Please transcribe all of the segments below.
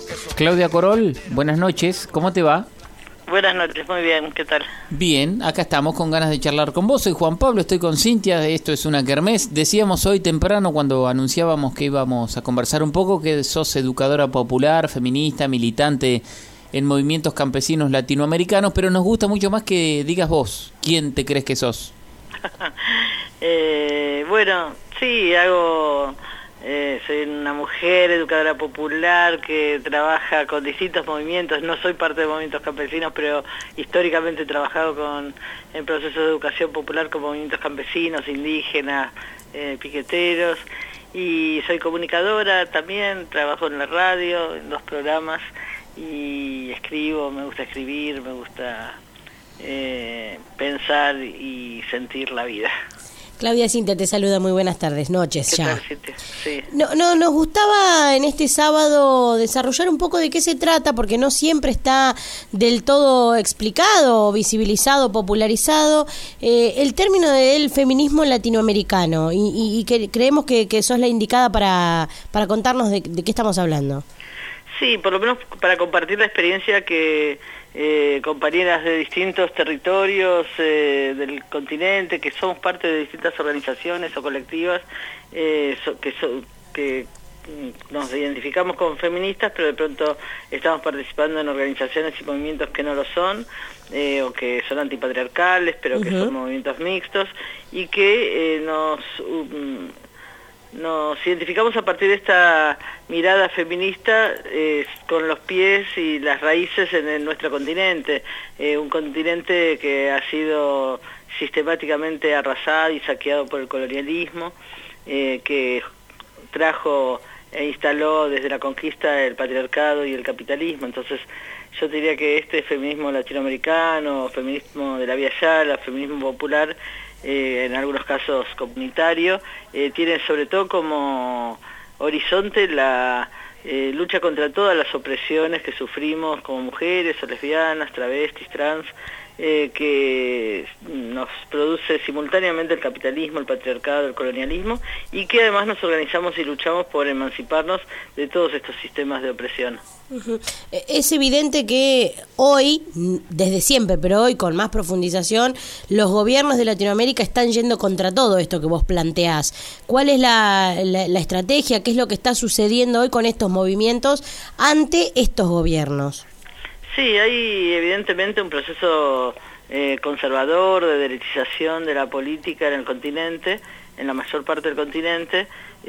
Claudia Corol, buenas noches, ¿cómo te va? Buenas noches, muy bien, ¿qué tal? Bien, acá estamos con ganas de charlar con vos. Soy Juan Pablo, estoy con Cintia, esto es una kermés. Decíamos hoy temprano cuando anunciábamos que íbamos a conversar un poco que sos educadora popular, feminista, militante en movimientos campesinos latinoamericanos, pero nos gusta mucho más que digas vos, ¿quién te crees que sos? Bueno, sí, soy una mujer educadora popular que trabaja con distintos movimientos. No soy parte de movimientos campesinos, pero históricamente he trabajado en procesos de educación popular con movimientos campesinos, indígenas, piqueteros. Y soy comunicadora también, trabajo en la radio, en 2 programas, y escribo, me gusta escribir, me gusta pensar y sentir la vida. Claudia, Cintia te saluda, muy buenas tardes, noches ¿Qué ya. tal, Cintia? Sí. Nos gustaba en este sábado desarrollar un poco de qué se trata, porque no siempre está del todo explicado, visibilizado, popularizado, el término del feminismo latinoamericano, y que creemos que sos la indicada para contarnos de qué estamos hablando. Sí, por lo menos para compartir la experiencia que compañeras de distintos territorios del continente, que somos parte de distintas organizaciones o colectivas, que nos identificamos como feministas, pero de pronto estamos participando en organizaciones y movimientos que no lo son, o que son antipatriarcales, pero que son movimientos mixtos, y que nos identificamos a partir de esta mirada feminista con los pies y las raíces en nuestro continente, un continente que ha sido sistemáticamente arrasado y saqueado por el colonialismo, que trajo e instaló desde la conquista el patriarcado y el capitalismo. Entonces yo diría que este feminismo latinoamericano, feminismo de la Vía Yala, feminismo popular, en algunos casos comunitario, tiene sobre todo como horizonte la lucha contra todas las opresiones que sufrimos como mujeres o lesbianas, travestis, trans, que nos produce simultáneamente el capitalismo, el patriarcado, el colonialismo, y que además nos organizamos y luchamos por emanciparnos de todos estos sistemas de opresión. Es evidente que hoy, desde siempre, pero hoy con más profundización, los gobiernos de Latinoamérica están yendo contra todo esto que vos planteás. ¿Cuál es la estrategia? ¿Qué es lo que está sucediendo hoy con estos movimientos ante estos gobiernos? Sí, hay evidentemente un proceso conservador de derechización de la política en el continente, en la mayor parte del continente,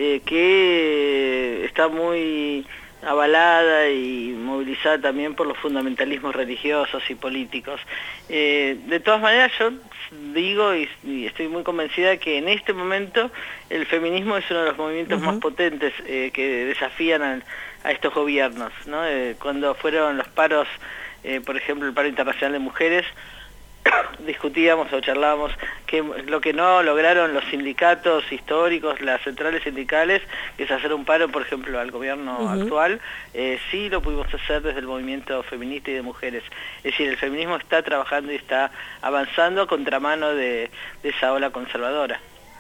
que está muy avalada y movilizada también por los fundamentalismos religiosos y políticos. De todas maneras, yo digo y estoy muy convencida de que en este momento el feminismo es uno de los movimientos más potentes que desafían a estos gobiernos, ¿no? Cuando fueron los paros, por ejemplo el paro internacional de mujeres, discutíamos o charlábamos que lo que no lograron los sindicatos históricos, las centrales sindicales, que es hacer un paro, por ejemplo, al gobierno actual, sí lo pudimos hacer desde el movimiento feminista y de mujeres. Es decir, el feminismo está trabajando y está avanzando a contramano de esa ola conservadora.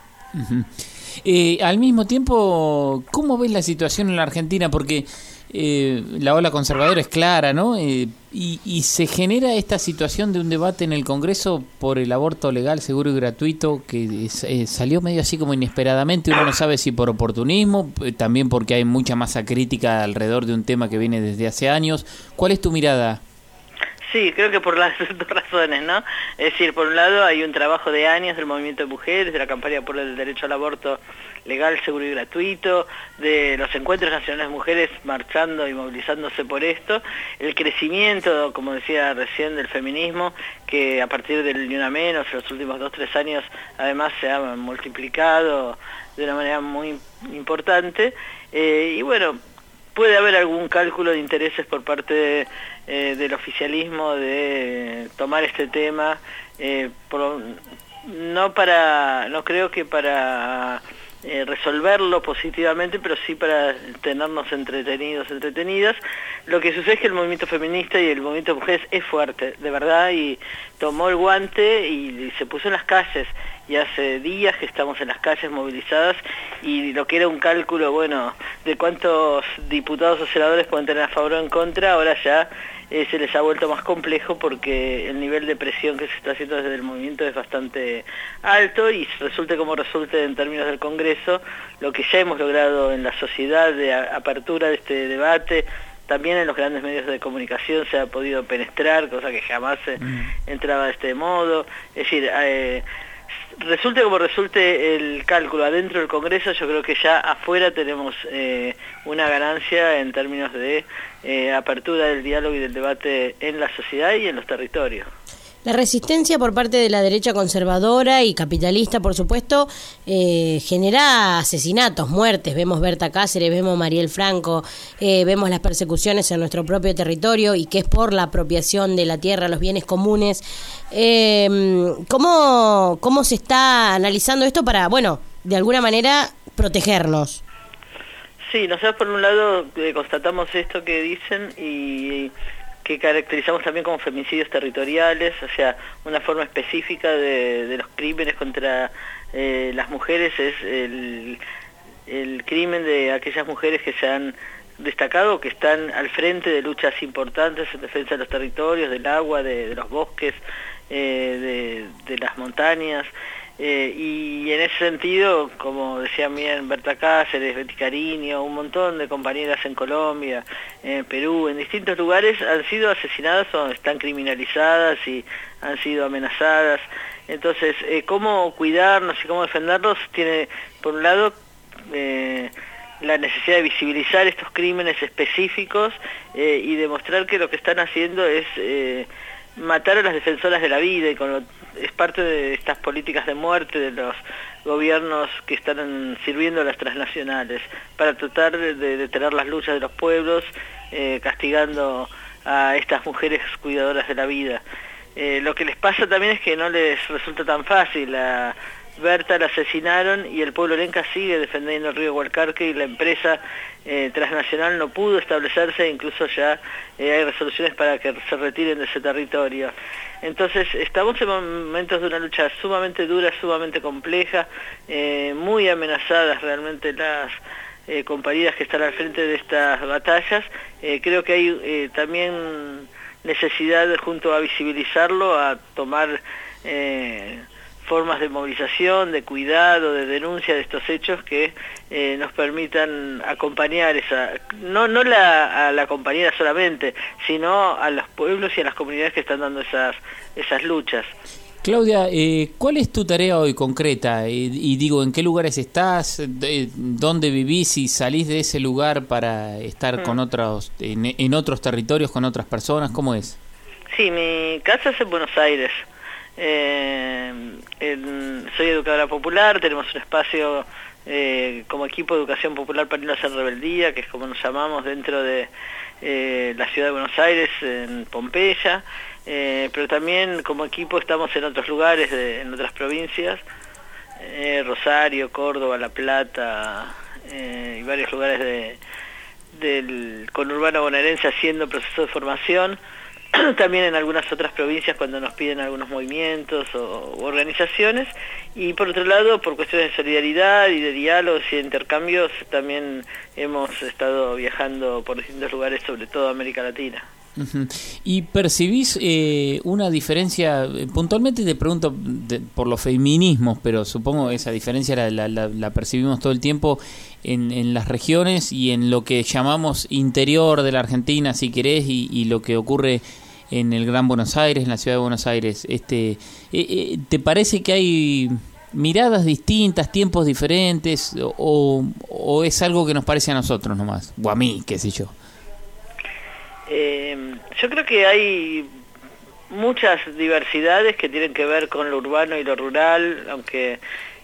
Al mismo tiempo, ¿cómo ves la situación en la Argentina? Porque la ola conservadora es clara, ¿no? Y se genera esta situación de un debate en el Congreso por el aborto legal, seguro y gratuito, que salió medio así como inesperadamente. Uno no sabe si por oportunismo, también porque hay mucha masa crítica alrededor de un tema que viene desde hace años. ¿Cuál es tu mirada? Sí, creo que por las 2 razones, ¿no? Es decir, por un lado hay un trabajo de años del movimiento de mujeres, de la campaña por el derecho al aborto legal, seguro y gratuito, de los encuentros nacionales de mujeres marchando y movilizándose por esto, el crecimiento, como decía recién, del feminismo, que a partir del Ni Una Menos, en los últimos 2-3 años, además se ha multiplicado de una manera muy importante, y bueno, puede haber algún cálculo de intereses por parte del oficialismo de tomar este tema, no creo que para resolverlo positivamente, pero sí para tenernos entretenidas. Lo que sucede es que el movimiento feminista y el movimiento de mujeres es fuerte, de verdad, y tomó el guante y se puso en las calles, y hace días que estamos en las calles movilizadas, y lo que era un cálculo, bueno, de cuántos diputados o senadores pueden tener a favor o en contra, ahora ya se les ha vuelto más complejo porque el nivel de presión que se está haciendo desde el movimiento es bastante alto, y resulte como resulte en términos del Congreso, lo que ya hemos logrado en la sociedad de apertura de este debate, también en los grandes medios de comunicación se ha podido penetrar, cosa que jamás se entraba de este modo. Es decir, resulte como resulte el cálculo adentro del Congreso, yo creo que ya afuera tenemos una ganancia en términos de apertura del diálogo y del debate en la sociedad y en los territorios. La resistencia por parte de la derecha conservadora y capitalista, por supuesto, genera asesinatos, muertes. Vemos Berta Cáceres, vemos Mariel Franco, vemos las persecuciones en nuestro propio territorio, y que es por la apropiación de la tierra, los bienes comunes. ¿Cómo se está analizando esto para, bueno, de alguna manera protegernos? Sí, nosotros por un lado constatamos esto que dicen y que caracterizamos también como feminicidios territoriales, o sea, una forma específica de los crímenes contra las mujeres es el crimen de aquellas mujeres que se han destacado, que están al frente de luchas importantes en defensa de los territorios, del agua, de los bosques, de las montañas. Y en ese sentido, como decían bien Berta Cáceres, Betty Cariño, un montón de compañeras en Colombia, en Perú, en distintos lugares han sido asesinadas o están criminalizadas y han sido amenazadas. Entonces, cómo cuidarnos y cómo defendernos tiene, por un lado, la necesidad de visibilizar estos crímenes específicos y demostrar que lo que están haciendo es matar a las defensoras de la vida, y es parte de estas políticas de muerte de los gobiernos que están sirviendo a las transnacionales para tratar de detener las luchas de los pueblos, castigando a estas mujeres cuidadoras de la vida. Lo que les pasa también es que no les resulta tan fácil. A Berta la asesinaron y el pueblo lenca sigue defendiendo el río Hualcarque, y la empresa transnacional no pudo establecerse, incluso ya hay resoluciones para que se retiren de ese territorio. Entonces estamos en momentos de una lucha sumamente dura, sumamente compleja, muy amenazadas realmente las compañeras que están al frente de estas batallas. Creo que hay también necesidad, junto a visibilizarlo, a tomar formas de movilización, de cuidado, de denuncia de estos hechos que nos permitan acompañar no a la compañera solamente, sino a los pueblos y a las comunidades que están dando esas luchas. Claudia, ¿cuál es tu tarea hoy concreta? Y digo, ¿en qué lugares estás? ¿Dónde vivís? ¿Y salís de ese lugar para estar con otros en otros territorios, con otras personas? ¿Cómo es? Sí, mi casa es en Buenos Aires. Soy educadora popular, tenemos un espacio como equipo de educación popular para niños en rebeldía, que es como nos llamamos dentro de la ciudad de Buenos Aires, en Pompeya, pero también como equipo estamos en otros lugares, en otras provincias, Rosario, Córdoba, La Plata, y varios lugares del conurbano bonaerense haciendo procesos de formación. También en algunas otras provincias cuando nos piden algunos movimientos u organizaciones, y por otro lado, por cuestiones de solidaridad y de diálogos y de intercambios, también hemos estado viajando por distintos lugares, sobre todo América Latina. Uh-huh. ¿Y percibís una diferencia? Puntualmente te pregunto por los feminismos, pero supongo esa diferencia la percibimos todo el tiempo en las regiones y en lo que llamamos interior de la Argentina, si querés, y lo que ocurre en el Gran Buenos Aires, en la ciudad de Buenos Aires. ¿Te parece que hay miradas distintas, tiempos diferentes, o es algo que nos parece a nosotros nomás, o a mí, qué sé yo? Yo creo que hay muchas diversidades que tienen que ver con lo urbano y lo rural, aunque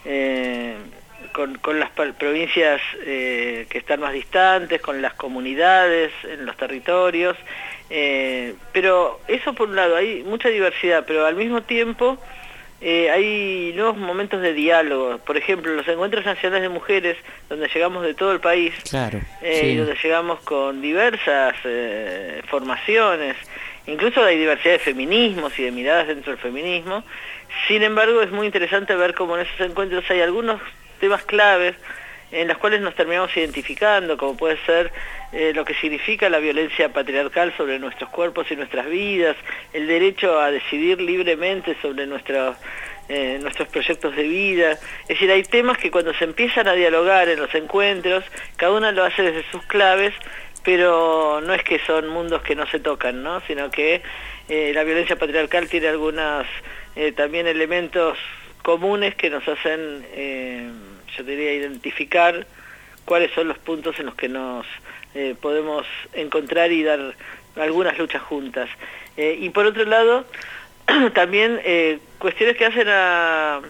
con las provincias que están más distantes, con las comunidades en los territorios, pero eso por un lado, hay mucha diversidad, pero al mismo tiempo hay nuevos momentos de diálogo. Por ejemplo, los encuentros nacionales de mujeres, donde llegamos de todo el país, claro, sí. Donde llegamos con diversas formaciones, incluso hay diversidad de feminismos y de miradas dentro del feminismo. Sin embargo, es muy interesante ver cómo en esos encuentros hay algunos temas claves en los cuales nos terminamos identificando, como puede ser lo que significa la violencia patriarcal sobre nuestros cuerpos y nuestras vidas, el derecho a decidir libremente sobre nuestros proyectos de vida. Es decir, hay temas que cuando se empiezan a dialogar en los encuentros, cada una lo hace desde sus claves, pero no es que son mundos que no se tocan, ¿no? Sino que la violencia patriarcal tiene algunos también elementos comunes que nos hacen, yo diría, identificar cuáles son los puntos en los que nos podemos encontrar y dar algunas luchas juntas. Y por otro lado, también cuestiones que hacen a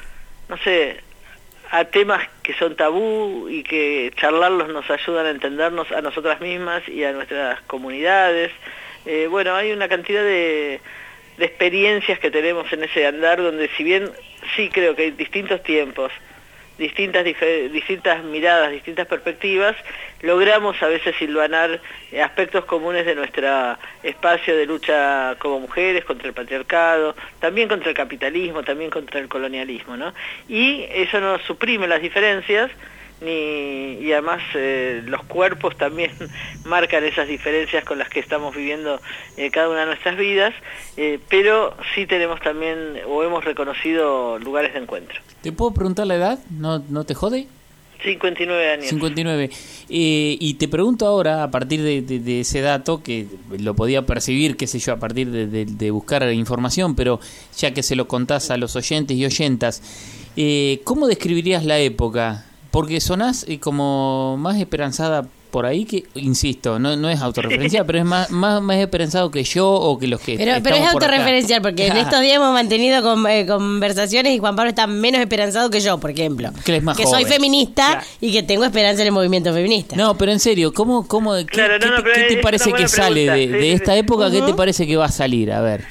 temas que son tabú y que charlarlos nos ayudan a entendernos a nosotras mismas y a nuestras comunidades. Bueno, hay una cantidad de experiencias que tenemos en ese andar donde, si bien sí creo que hay distintos tiempos, distintas miradas, distintas perspectivas, logramos a veces hilvanar aspectos comunes de nuestro espacio de lucha como mujeres, contra el patriarcado, también contra el capitalismo, también contra el colonialismo, ¿no? Y eso no suprime las diferencias, y además los cuerpos también marcan esas diferencias con las que estamos viviendo cada una de nuestras vidas, pero sí tenemos también, o hemos reconocido, lugares de encuentro. ¿Te puedo preguntar la edad? ¿No te jode? 59 años. 59. Y te pregunto ahora, a partir de ese dato, que lo podía percibir, qué sé yo, a partir de buscar información, pero ya que se lo contás a los oyentes y oyentas, ¿cómo describirías la época? Porque sonás como más esperanzada por ahí, que, insisto, no es autorreferencial, pero es más esperanzado que yo o que los que pero es autorreferencial, porque en estos días hemos mantenido conversaciones y Juan Pablo está menos esperanzado que yo, por ejemplo. Que es más que joven. Soy feminista, claro, y que tengo esperanza en el movimiento feminista. No, pero en serio, ¿qué te parece que sale de esta época? ¿Qué te parece que va a salir? A ver,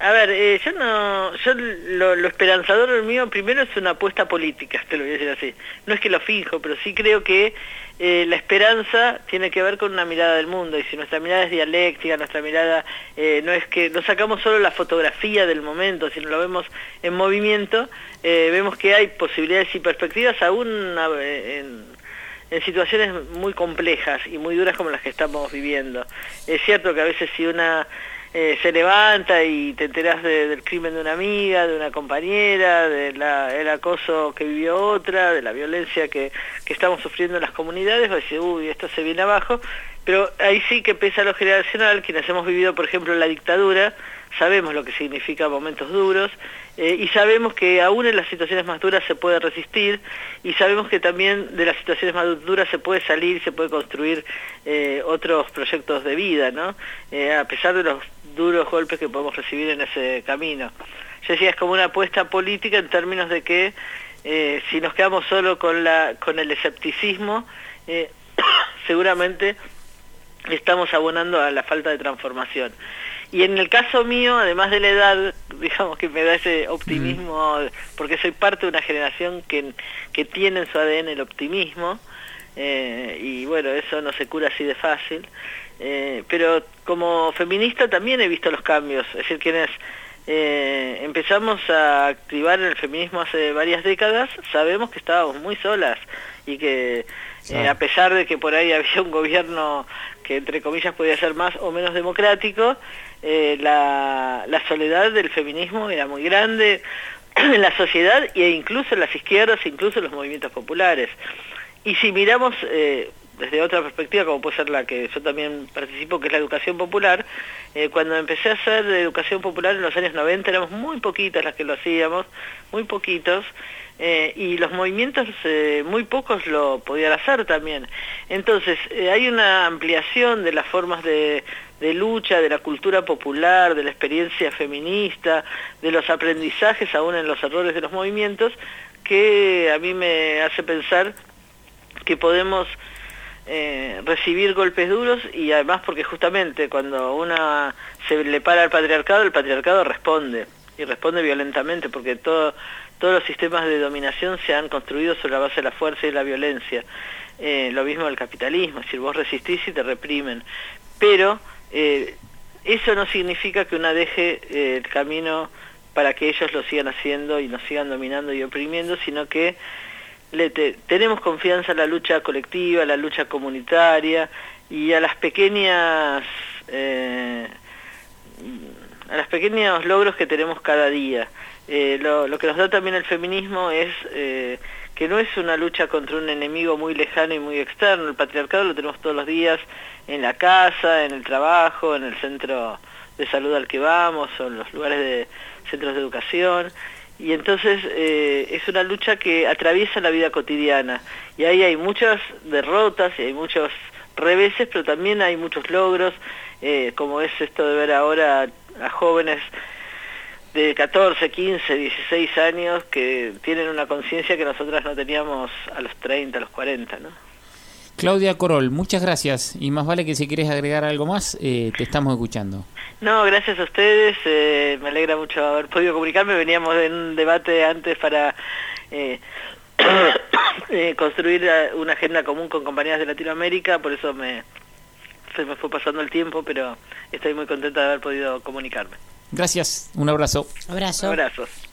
lo esperanzador mío primero es una apuesta política, te lo voy a decir así. No es que lo finjo, pero sí creo que la esperanza tiene que ver con una mirada del mundo, y si nuestra mirada es dialéctica, nuestra mirada no es que no sacamos solo la fotografía del momento, sino lo vemos en movimiento, vemos que hay posibilidades y perspectivas aún en situaciones muy complejas y muy duras como las que estamos viviendo. Es cierto que a veces si una se levanta y te enterás del crimen de una amiga, de una compañera, del acoso que vivió otra, de la violencia que estamos sufriendo en las comunidades, vas a decir, uy, esto se viene abajo, pero ahí sí que pesa lo generacional. Quienes hemos vivido, por ejemplo, la dictadura, sabemos lo que significa momentos duros, y sabemos que aún en las situaciones más duras se puede resistir, y sabemos que también de las situaciones más duras se puede salir, se puede construir otros proyectos de vida, ¿no? A pesar de los duros golpes que podemos recibir en ese camino. Yo decía, es como una apuesta política en términos de que si nos quedamos solo con el escepticismo, seguramente estamos abonando a la falta de transformación. Y en el caso mío, además de la edad, digamos que me da ese optimismo, porque soy parte de una generación que tiene en su ADN el optimismo, y bueno, eso no se cura así de fácil, pero como feminista también he visto los cambios. Es decir, quienes empezamos a activar el feminismo hace varias décadas, sabemos que estábamos muy solas, y que a pesar de que por ahí había un gobierno que entre comillas podía ser más o menos democrático, la soledad del feminismo era muy grande en la sociedad, e incluso en las izquierdas, incluso en los movimientos populares. Y si miramos desde otra perspectiva, como puede ser la que yo también participo, que es la educación popular, cuando empecé a hacer educación popular en los años 90 éramos muy poquitas las que lo hacíamos, muy poquitos, y los movimientos muy pocos lo podían hacer también. Entonces hay una ampliación de las formas de lucha, de la cultura popular, de la experiencia feminista, de los aprendizajes aún en los errores de los movimientos, que a mí me hace pensar que podemos recibir golpes duros, y además porque justamente cuando una se le para al patriarcado, el patriarcado responde, y responde violentamente, porque todos los sistemas de dominación se han construido sobre la base de la fuerza y la violencia. Lo mismo el capitalismo, es decir, vos resistís y te reprimen. Pero eso no significa que una deje el camino para que ellos lo sigan haciendo y nos sigan dominando y oprimiendo, sino que tenemos confianza en la lucha colectiva, en la lucha comunitaria y a las pequeños logros que tenemos cada día. Lo que nos da también el feminismo es que no es una lucha contra un enemigo muy lejano y muy externo. El patriarcado lo tenemos todos los días en la casa, en el trabajo, en el centro de salud al que vamos, o en los lugares de centros de educación. Y entonces es una lucha que atraviesa la vida cotidiana. Y ahí hay muchas derrotas y hay muchos reveses, pero también hay muchos logros, como es esto de ver ahora a jóvenes de 14, 15, 16 años que tienen una conciencia que nosotras no teníamos a los 30, a los 40, ¿no? Claudia Corol, muchas gracias. Y más vale que si querés agregar algo más, te estamos escuchando. No, gracias a ustedes. Me alegra mucho haber podido comunicarme. Veníamos de un debate antes para construir una agenda común con compañías de Latinoamérica, por eso se me fue pasando el tiempo, pero estoy muy contenta de haber podido comunicarme. Gracias, un abrazo. Abrazo. Abrazos.